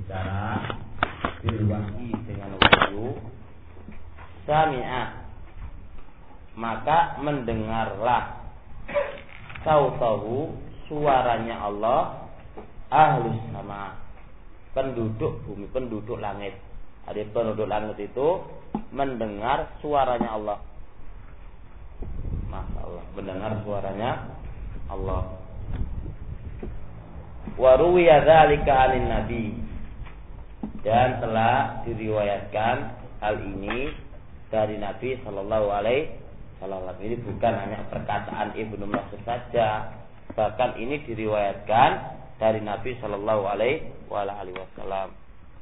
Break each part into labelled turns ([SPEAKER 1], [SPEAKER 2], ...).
[SPEAKER 1] berbicara bil wahyi dengan wahyu, sami'a maka mendengarlah sautahu suaranya Allah ahlus sama penduduk bumi, penduduk langit. Ada penduduk langit itu mendengar suaranya Allah. Masya Allah, mendengar suaranya Allah. Wa ruwiya dzalika 'anin nabi, dan telah diriwayatkan hal ini dari Nabi sallallahu alaihi wasallam. Ini bukan hanya perkataan Ibnu Mas'ud saja, bahkan ini diriwayatkan dari Nabi sallallahu alaihi wasallam.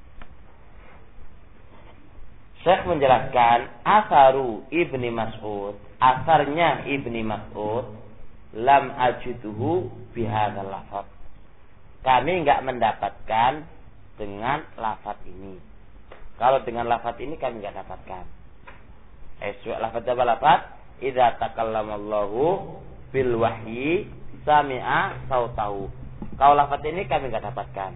[SPEAKER 1] Syekh menjelaskan asaru Ibni Mas'ud, asarnya Ibni Mas'ud, lam ajiduhu bihadzal lafaz. Kami enggak mendapatkan dengan lafaz ini. Kalau dengan lafaz ini kami enggak dapatkan. Lafaz apa lafaz? Idza takallamallahu bil wahyi sami'a sautahu. Kalau lafaz ini kami enggak dapatkan.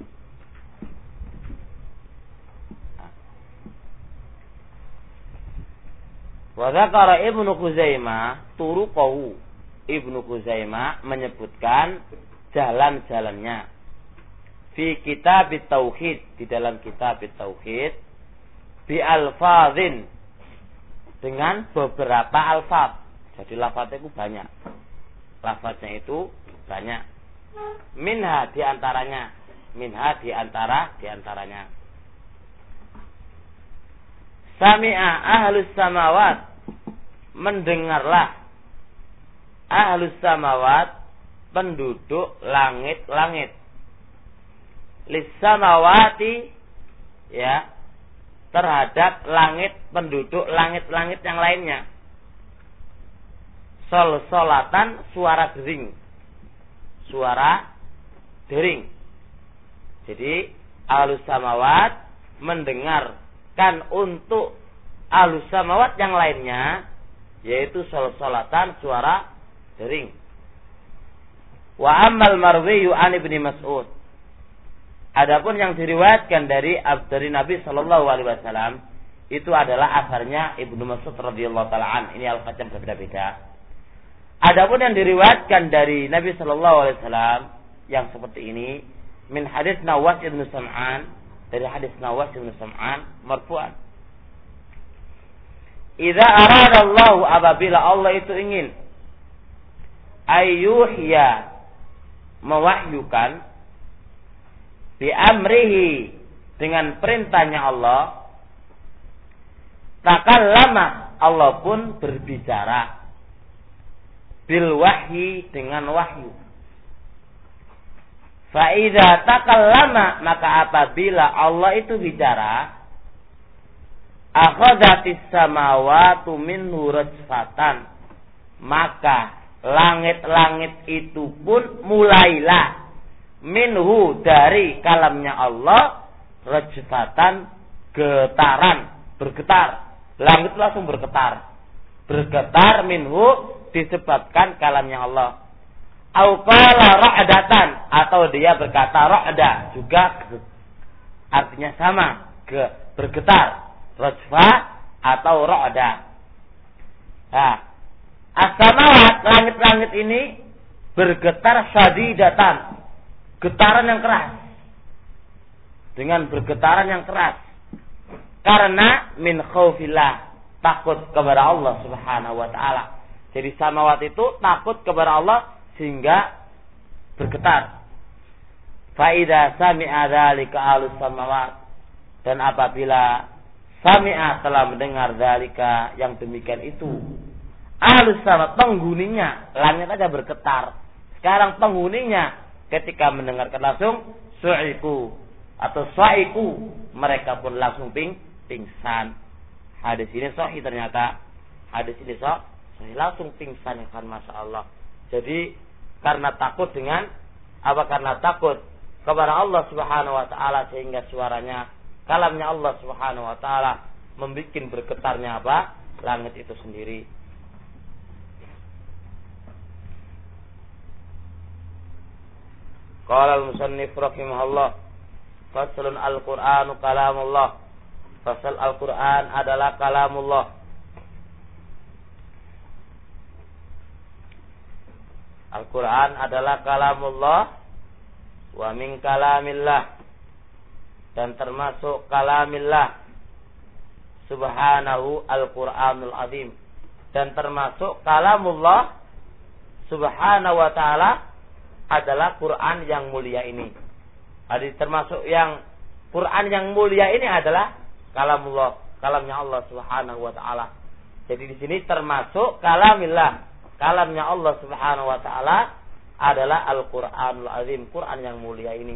[SPEAKER 1] Wa dzakara Ibnu Khuzaimah turuqahu. Ibnu Khuzaimah menyebutkan jalan-jalannya fi kitab tauhid, di dalam kitab tauhid, bi alfazin, dengan beberapa alfaz. Jadi lafaznya itu banyak. Lafaznya itu banyak. Minha di antaranya. Sami'a ahlus samawat, mendengarlah ahlus samawat, penduduk langit-langit. Lis samawati, ya, terhadap langit, penduduk langit-langit yang lainnya. Solatan, suara dering. Jadi ahlus samawat mendengarkan untuk ahlus samawat yang lainnya, yaitu solatan, suara dering. Wa ammal marwiyu an Ibni Mas'ud, adapun yang diriwayatkan dari Nabi sallallahu alaihi wasallam itu adalah asarnya Ibnu Mas'ud radhiyallahu taala an. Ini al-fatihah berbeda-beda. Adapun yang diriwayatkan dari Nabi sallallahu alaihi wasallam yang seperti ini, min hadis Nawas ibn Sam'an, dari hadis Nawas ibn Sam'an marfu'an. Idza aradallahu, apabila Allah itu ingin ayyuhya, mewahyukan, bi amrihi, dengan perintahnya Allah, takallama, Allah pun berbicara, bil wahyi, dengan wahyu. Fa idza takallama, maka apabila Allah itu bicara, akhadhatis samawati minhu rajfatan, maka langit-langit itu pun mulailah minhu, dari kalamnya Allah, rajfatan, getaran, bergetar. Langit langsung bergetar minhu, disebabkan kalamnya Allah. Au qala ra'datan, atau dia berkata ra'da, juga artinya sama, bergetar, rajfa atau ra'da. Nah, as-samawat, langit-langit ini bergetar syadidatan, getaran yang keras, dengan bergetaran yang keras, karena min khaufillah, takut kepada Allah subhanahu wa ta'ala. Jadi samawat itu takut kepada Allah sehingga bergetar. Fa idza sami'a dzalika ahlus samawat, dan apabila sami'a, telah mendengar dzalika, yang demikian itu, ahlus samawat, penghuninya, langit aja bergetar, sekarang penghuninya ketika mendengarkan langsung su'iku atau sa'iku, mereka pun langsung pingsan. Hadis ini sahih, ternyata hadis ini sahih, langsung pingsan, ya kan, masya Allah. Jadi karena takut karena takut kepada Allah subhanahu wa ta'ala, sehingga suaranya, kalamnya Allah subhanahu wa ta'ala membuat bergetarnya langit itu sendiri. Qala al-musannif rahimahullah, Faslun Al-Qur'anu kalamullah. Fasal Al-Qur'an adalah kalamullah. Al-Qur'an adalah kalamullah wa min kalamillah, dan termasuk kalamillah subhanahu al-Qur'anul azim, dan termasuk kalamullah subhanahu wa ta'ala adalah Quran yang mulia ini. Jadi termasuk yang Quran yang mulia ini adalah kalamullah, kalamnya Allah subhanahu wa ta'ala. Jadi di sini termasuk kalamillah, kalamnya Allah subhanahu wa ta'ala adalah Al-Qur'anul azim, Quran yang mulia ini.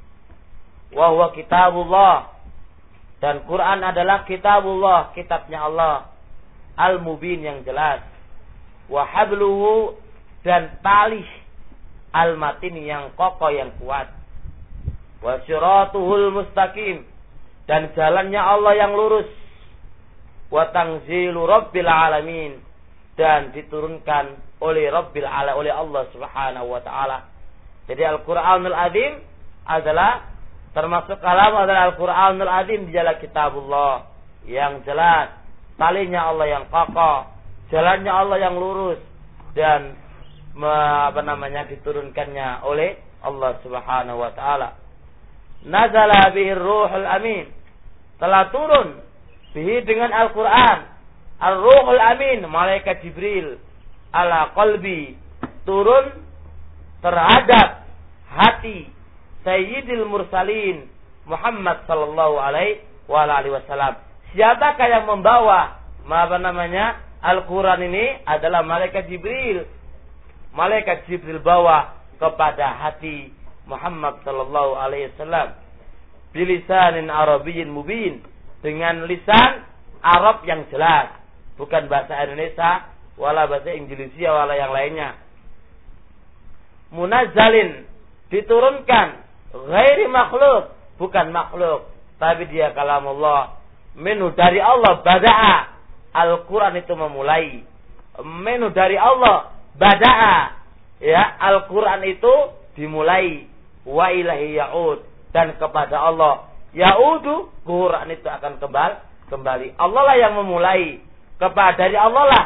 [SPEAKER 1] Wa huwa kitabullah, dan Quran adalah kitabullah, kitabnya Allah, al-mubin yang jelas. Wa habluhu, dan tali al-matin yang kokoh yang kuat. Wa siratuhul mustaqim, dan jalannya Allah yang lurus. Wa tanzilu rabbil alamin, dan diturunkan oleh oleh Allah subhanahu wa ta'ala. Jadi Al-Qur'anul azim adalah termasuk kalam adalah Al-Qur'anul azim, dialah kitabullah yang jelas, talinya Allah yang kokoh, jalannya Allah yang lurus, dan diturunkannya oleh Allah subhanahu wa ta'ala. Nazala bihi ruhul amin, telah turun bihi dengan Al-Quran ar-ruhul amin, malaikat Jibril, ala qalbi, turun terhadap hati Sayyidil Mursalin Muhammad sallallahu alaihi wasallam. Siapakah yang membawa Al-Quran ini? Adalah malaikat Jibril. Malaikat Jibril bawa kepada hati Muhammad sallallahu alaihi wasallam bilisanin arabiyyin mubin, dengan lisan Arab yang jelas, bukan bahasa Indonesia wala bahasa Inggris wala yang lainnya. Munazzalin, diturunkan, ghairi makhluk, bukan makhluk, tapi dia kalamullah, minhu, dari Allah, bada'a, Al-Quran itu memulai, minhu, dari Allah, bada'a, ya, Al-Quran itu dimulai, wa ilahi ya'ud, dan kepada Allah ya'udu, Quran itu akan kembali. Allah lah yang memulai, dari Allah lah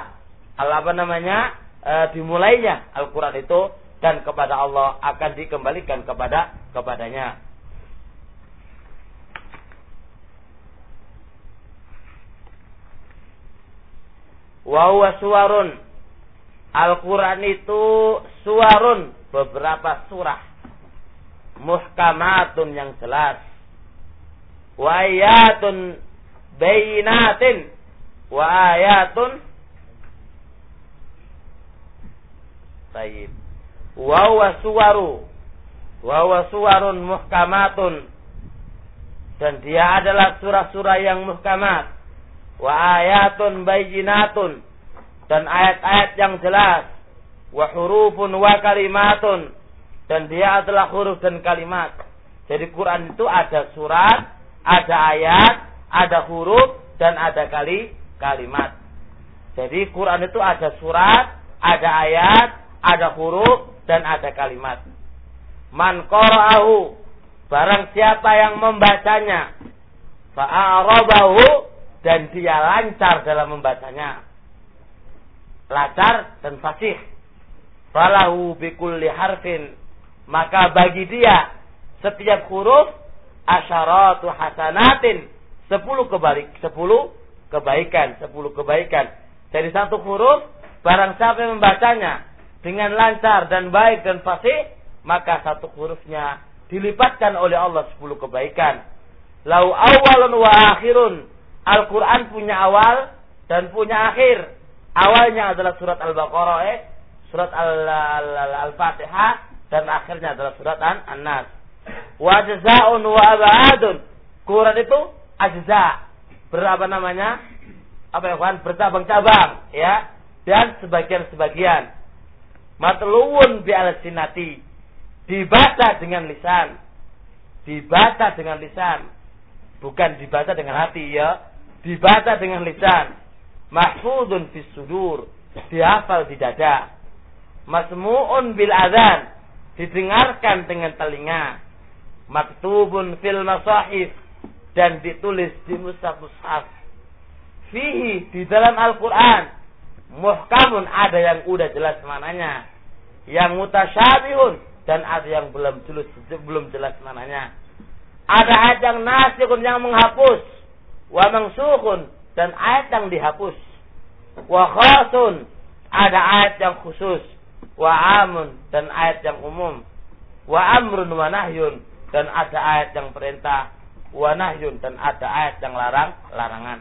[SPEAKER 1] dimulainya Al-Quran itu, dan kepada Allah akan dikembalikan kepadanya. Wa huwa suwarun, Al-Quran itu suwarun, beberapa surah, muhkamatun yang jelas, wa ayatun bayinatin, wa ayatun tayyib. Wa huwa suwarun muhkamatun, dan dia adalah surah-surah yang muhkamat, wa ayatun bayinatun, dan ayat-ayat yang jelas, wa hurufun wa kalimatun, dan dia adalah huruf dan kalimat. Jadi Quran itu ada surat, ada ayat, ada huruf, dan ada kalimat. Jadi Quran itu ada surat, ada ayat, ada huruf, dan ada kalimat. Man qara'ahu, barang siapa yang membacanya, fa'arabahu, dan dia lancar dalam membacanya, lancar dan fasih, falahu bikulli harfin, maka bagi dia setiap huruf asyaratu hasanatin, 10 kebaikan. Dari satu huruf, barang siapa yang membacanya dengan lancar dan baik dan fasih, maka satu hurufnya dilipatkan oleh Allah 10 kebaikan. Lau awalun wa akhirun, Al-Quran punya awal dan punya akhir. Awalnya adalah surat Al-Baqarah, surat Al-Fatihah, dan akhirnya adalah surat An-Nas. Wa jazaa'un wa ab'adun, Quran itu ajza, bercabang-cabang, ya, dan sebagian-sebagian. Matluun bi al-sinati, dibaca dengan lisan, bukan dibaca dengan hati, ya, dibaca dengan lisan. Mahfudun fis sudur, dihafal di dada. Masmu'un bil adzan, didengarkan dengan telinga. maktubun fil masahif, dan ditulis di mushaf-mushaf. Fihi, di dalam Al-Quran, muhkamun, ada yang udah jelas mananya, yang mutasyabihun, dan ada yang belum jelas mananya. Ada ayat yang nasikhun, yang menghapus, wa mansukhun, dan ayat yang dihapus, wa khasun, ada ayat yang khusus, wa amun, dan ayat yang umum, wa amrun wa nahyun, dan ada ayat yang perintah, wa nahyun, dan ada ayat yang larangan.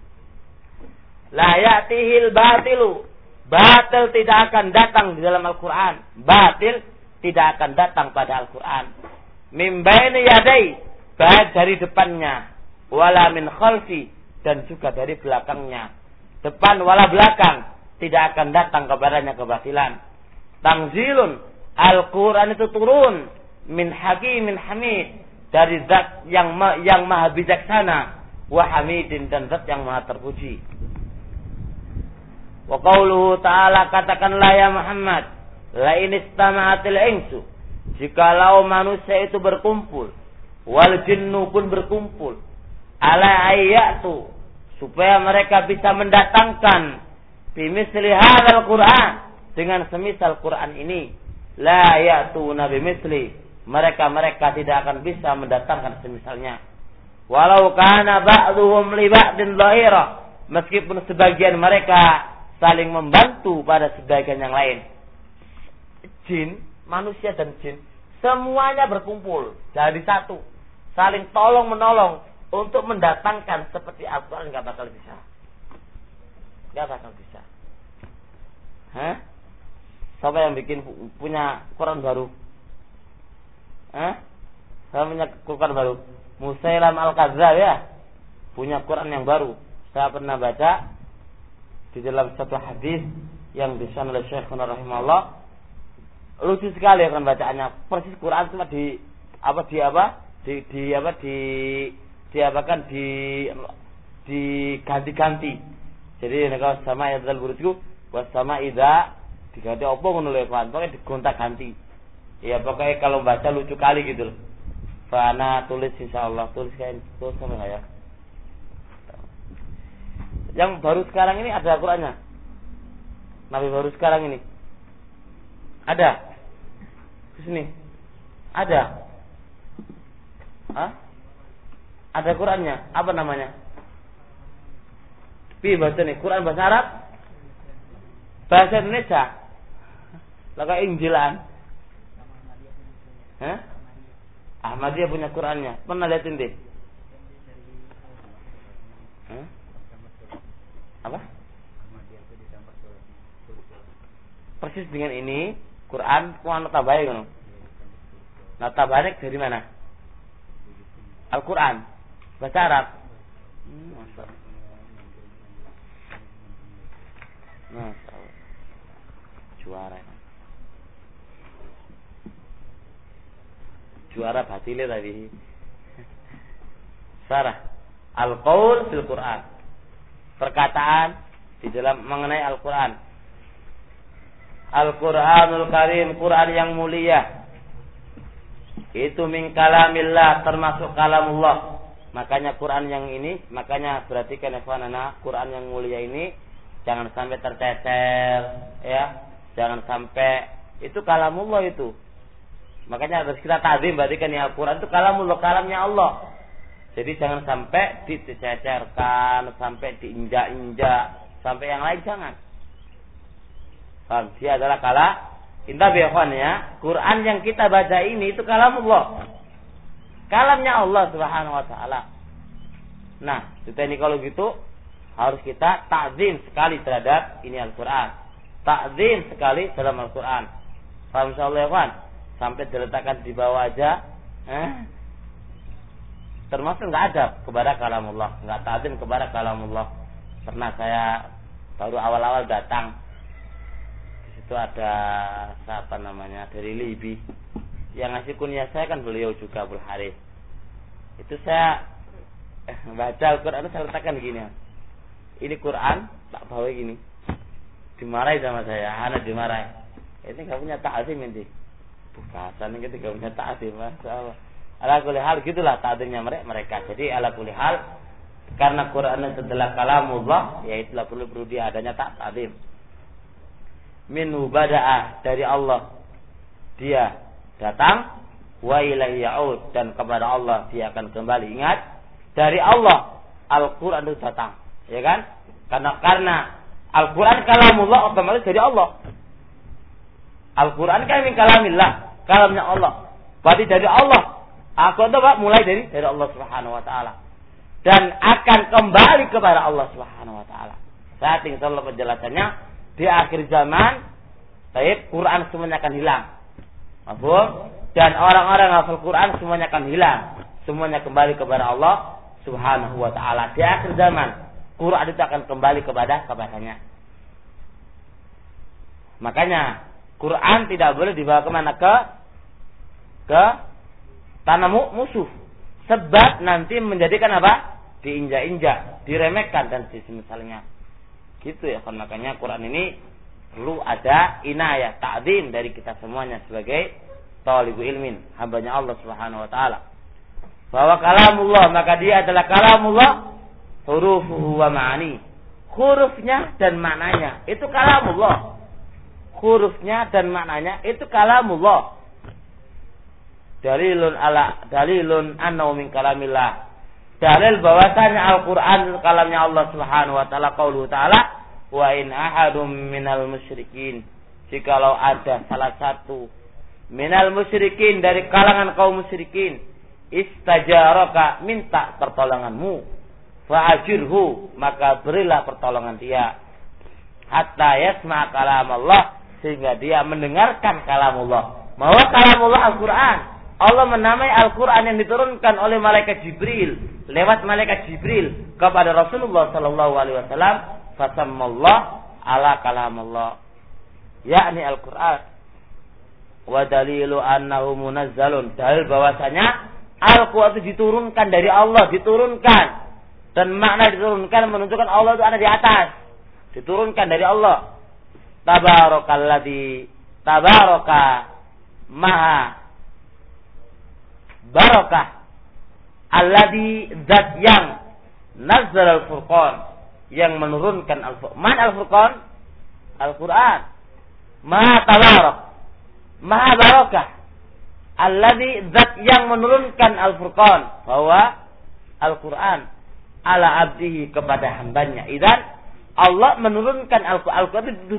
[SPEAKER 1] La ya'tihil batilu, batil tidak akan datang di dalam Al-Quran. Batil tidak akan datang pada Al-Quran. Min baini yadai, baik dari depannya, wala min khalfi, dan juga dari belakangnya. Depan wala belakang, tidak akan datang kepadanya kebatilan. Tanzilun, Al-Quran itu turun, min hakimin hamid, dari zat yang maha bijaksana, wa hamidin, dan zat yang maha terpuji. Wa qauluhu ta'ala, katakanlah ya Muhammad, la in istama'atil insu, jikalau manusia itu berkumpul, wal jinnu pun berkumpul, ala ayyatu, supaya mereka bisa mendatangkan bimisli hadzal Qur'an, dengan semisal Quran ini, la ya'tuna bimisli, mereka tidak akan bisa mendatangkan semisalnya. Walau kana ba'dhum li ba'din dhahira, meskipun sebagian mereka saling membantu pada sebagian yang lain. Jin, manusia dan jin, semuanya berkumpul jadi satu, saling tolong menolong untuk mendatangkan seperti Al-Quran, nggak bakal bisa. Hah? Siapa yang bikin punya Quran baru? Saya punya Quran baru. Musailam Al-Kadzdzab ya, punya Quran yang baru. Saya pernah baca di dalam satu hadis yang disahkan oleh Syekhuna rahimahullah, lucu sekali kan bacaannya, persis Quran cuma diganti-ganti. Jadi nek sama ayat al-burju was sama ida diganti apa ngono lho kan, pokoknya digonta-ganti. Ya pokoknya kalau baca lucu kali gitu loh. Fana tulis insyaallah, tulis kayak itu sama enggak ya? Yang baru sekarang ini ada Al-Qur'annya. Nabi baru sekarang ini. Ada. Di sini. Ada. Ada Qur'annya. Apa namanya? Bahasa nih, Quran bahasa Arab. Bahasa Indonesia. Lah kayak Injilan. Ahmadiyah punya Qur'annya. Pernah lihat ini? Apa? Persis dengan ini Quran puan nota baik kan? Nota baik dari mana? Al-Quran bahasa Arab. Juara batilnya tadi. Sarah Al-Qaul fil Quran, perkataan di dalam mengenai Al-Quran. Al-Quranul Karim, Quran yang mulia, itu min kalamillah, termasuk kalamullah. Makanya Quran yang ini, makanya perhatikan ikhwanana, Quran yang mulia ini jangan sampai tercecer, ya. Jangan sampai itu kalamullah itu. Makanya harus kita ta'zim, berarti kan ya Al-Quran itu kalamullah, kalamnya Allah. Jadi jangan sampai dicecerkan, sampai diinjak-injak, sampai yang lain jangan. Dia adalah inta bi'akhwan ya, Quran yang kita baca ini itu kalamullah, kalamnya Allah Subhanahu wa ta'ala. Nah, kita ini kalau gitu harus kita ta'zim sekali terhadap ini Al-Quran, ta'zim sekali dalam Al-Quran. Paham insyaallah ya kawan? Sampai diletakkan di bawah aja, termasuk enggak adab kepada kalamullah, enggak ta'zim kepada kalamullah. Pernah saya baru awal-awal datang, itu ada siapa namanya dari Libi yang ngasih kunyah saya kan beliau juga Abdul Harith. Itu saya baca Al-Quran, saya letakkan gini, ini Quran tak bawa gini, dimarahi sama saya, anak dimarahi, ini nggak punya ta'zim ini, bukan ini kita nggak punya ta'zim, masalah Ala kulli hal gitulah ta'zimnya mereka. Jadi ala kulli hal karena Quran itu adalah kalamullah, ya itulah perlu dia adanya ta'zim. Minhu bada'a, dari Allah dia datang, wa ilaihi ya'ud, dan kepada Allah dia akan kembali. Ingat, dari Allah Al-Quran itu datang, ya kan? Karena Al-Quran kalamullah, otomatis dari Allah. Al-Quran kan min kalamillah, kalamnya Allah. Berarti dari Allah. Al-Quran itu mulai dari Allah Subhanahu wa taala. Dan akan kembali kepada Allah Subhanahu wa taala. Saat insyaallah penjelasannya di akhir zaman, Quran semuanya akan hilang. Mafhum? Dan orang-orang hafal Quran semuanya akan hilang. Semuanya kembali kepada Allah Subhanahu wa taala. Di akhir zaman, Quran itu akan kembali kepadanya. Makanya Quran tidak boleh dibawa kemana? Ke tanah musuh. Sebab nanti menjadikan apa? Diinjak-injak, diremehkan dan semisalnya. Gitu ya. Makanya Quran ini perlu ada inayah, ta'zim dari kita semuanya sebagai thalibul ilmin, hambanya Allah Subhanahu wa taala. Bahwa kalamullah, maka dia adalah kalamullah, hurufuhu wa ma'ani. Hurufnya dan maknanya itu kalamullah. Hurufnya dan maknanya itu kalamullah. Dalilun annahu min kalamillah. Dalil bahwasanya Al-Qur'an itu kalamnya Allah Subhanahu wa taala. Qauluhu ta'ala, wa in ahadum minal musyrikin. Jikalau ada salah satu minal musyrikin dari kalangan kaum musyrikin, istajaraka, minta pertolonganmu, fa'ajirhu, maka berilah pertolongan dia, hatta yasma' kalam Allah, sehingga dia mendengarkan kalamullah. Bahwa kalamullah Al-Quran, Allah menamai Al-Quran yang diturunkan oleh malaikat Jibril, lewat malaikat Jibril kepada Rasulullah sallallahu alaihi wasallam, fasammallah ala kalamullah, yakni Al-Quran. Wa dalilu annahu munazzalun, dalil bahwasanya Al-Quran itu diturunkan dari Allah, diturunkan, dan makna diturunkan menunjukkan Allah itu ada di atas, diturunkan dari Allah. Tabaraka maha barakah alladhi zat yang nazzal al-furqan, yang menurunkan al-furqan. Man al-furqan? Al-Quran. Maha tabarak, maha barakah alladhi zat yang menurunkan al-furqan, bahwa Al-Quran ala abdihi, kepada hambanya. Idzan Allah menurunkan Al-Quran itu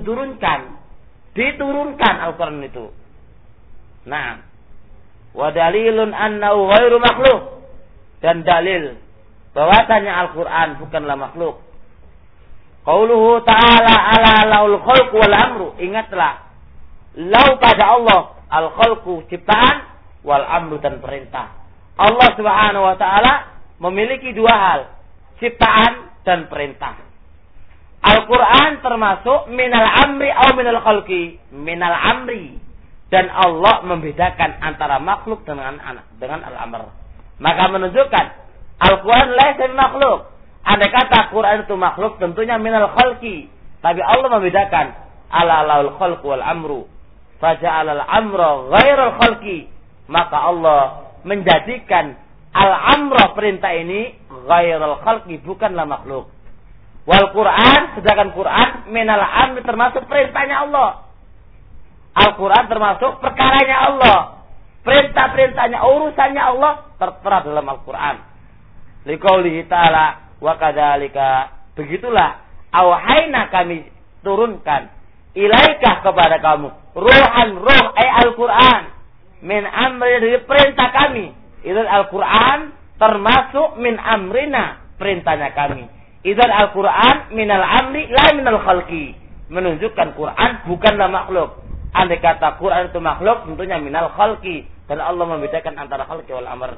[SPEAKER 1] diturunkan Al-Quran itu. Nah, wa dalilun annahu ghairu makhluk, dan dalil bahwasanya Al-Quran bukanlah makhluk. Qauluhu ta'ala ala laul khalqu wal amru. Ingatlah, lau pada Allah, al-khalqu ciptaan, wal amru dan perintah. Allah Subhanahu wa taala memiliki dua hal, ciptaan dan perintah. Al-Quran termasuk minal amri atau minal khalqi, minal amri, dan Allah membedakan antara makhluk dengan al-amr. Maka menunjukkan Al-Quran laisa makhluk. Andai kata Quran itu makhluk, tentunya minal khalqi, tapi Allah membedakan ala laul khalqu wal amru, faja'al al-amra ghairal khalqi, maka Allah menjadikan al-amra, perintah ini, ghairal khalqi, bukanlah makhluk. Wal Quran, sedangkan Quran minal amri, termasuk perintahnya Allah. Al-Quran termasuk perkaranya Allah, perintah-perintahnya, urusannya Allah tertera dalam Al-Quran. Liqaulihi ta'ala, wa kadzalika, begitulah auhayna, kami turunkan, ilaika, kepada kamu, ruhan, ruh Al-Quran, min amri, dari perintah kami. Itu Al-Quran termasuk min amrina, perintahnya kami. Idzan Al-Quran minal amri la minal khalqi, menunjukkan Quran bukanlah makhluk. Andai kata Quran itu makhluk, tentunya minal khalqi, dan Allah membedakan antara khalqi wal amr.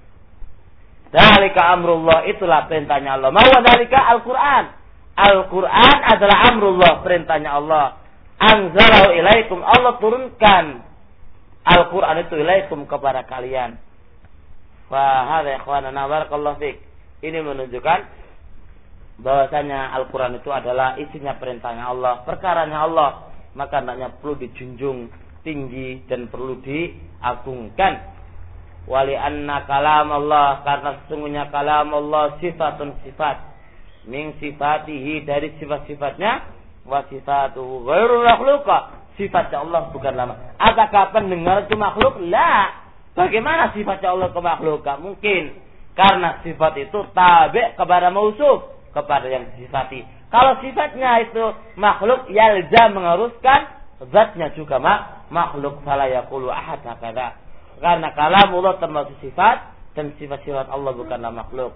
[SPEAKER 1] Dzalika amrullah, itulah perintahnya Allah. Ma wa dzalika Al-Quran. Al-Quran adalah amrullah, perintahnya Allah. Anzalahu ilaikum, Allah turunkan Al-Quran itu ilaikum, kepada kalian. Fa hadza ikhwanana barakallahu fik. Ini menunjukkan bahwasanya Al-Quran itu adalah isinya perintahnya Allah, perkaranya Allah, maka hendaknya perlu dijunjung tinggi dan perlu diagungkan. Wali anna kalam Allah, karena sesungguhnya kalam Allah sifatun sifat min sifatihi, dari sifat-sifatnya, wa sifatuhu ghairu makhluqa, sifatnya Allah bukanlah makhluk. Apakah pendengar itu makhluk? La. Bagaimana sifatnya Allah ke makhluk? Gak mungkin. Karena sifat itu tabi' kepada mausuf, kepada yang disifati. Kalau sifatnya itu makhluk, yalzam mengharuskan zatnya juga makhluk. Fala yaqulu ahad hakadha. Karena kalamullah termasuk sifat, dan sifat-sifat Allah bukanlah makhluk.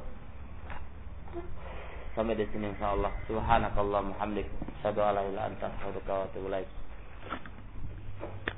[SPEAKER 1] Sampai di sini insyaallah. Subhanakallahumma hamdik, asyhadu an la ilaha illa anta, astaghfiruka wa atubu ilaik.